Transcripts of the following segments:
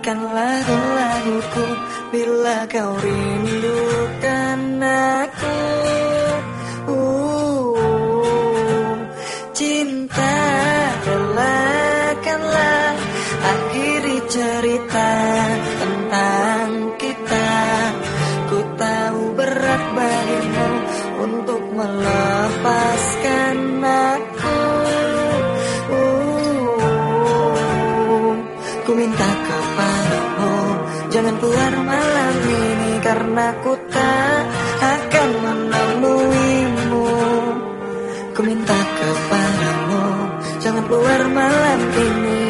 nyanyikan lagu-laguku bila kau rindukan aku. Cinta, relakanlah akhiri cerita tentang kita. Ku tahu berat bagimu untuk melepaskan aku. Ku minta kepadamu, jangan keluar malam ini, karena ku tak akan menemuimu. Ku minta kepadamu, jangan keluar malam ini.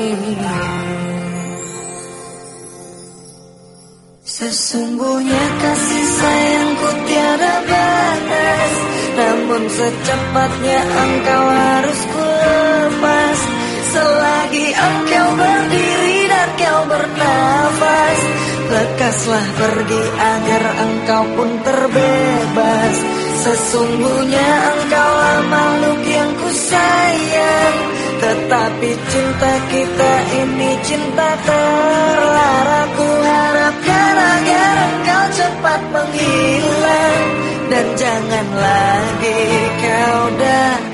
Sesungguhnya kasih sayangku tiada batas, namun secepatnya engkau harus ku lepas. Selagi engkau berdiri dan kau bernafas, lekaslah pergi agar engkau pun terbebas. Sesungguhnya engkaulah makhluk yang ku sayang, tetapi cinta kita ini cinta terlarang. Ku harapkan agar engkau cepat menghilang, dan jangan lagi kau datang.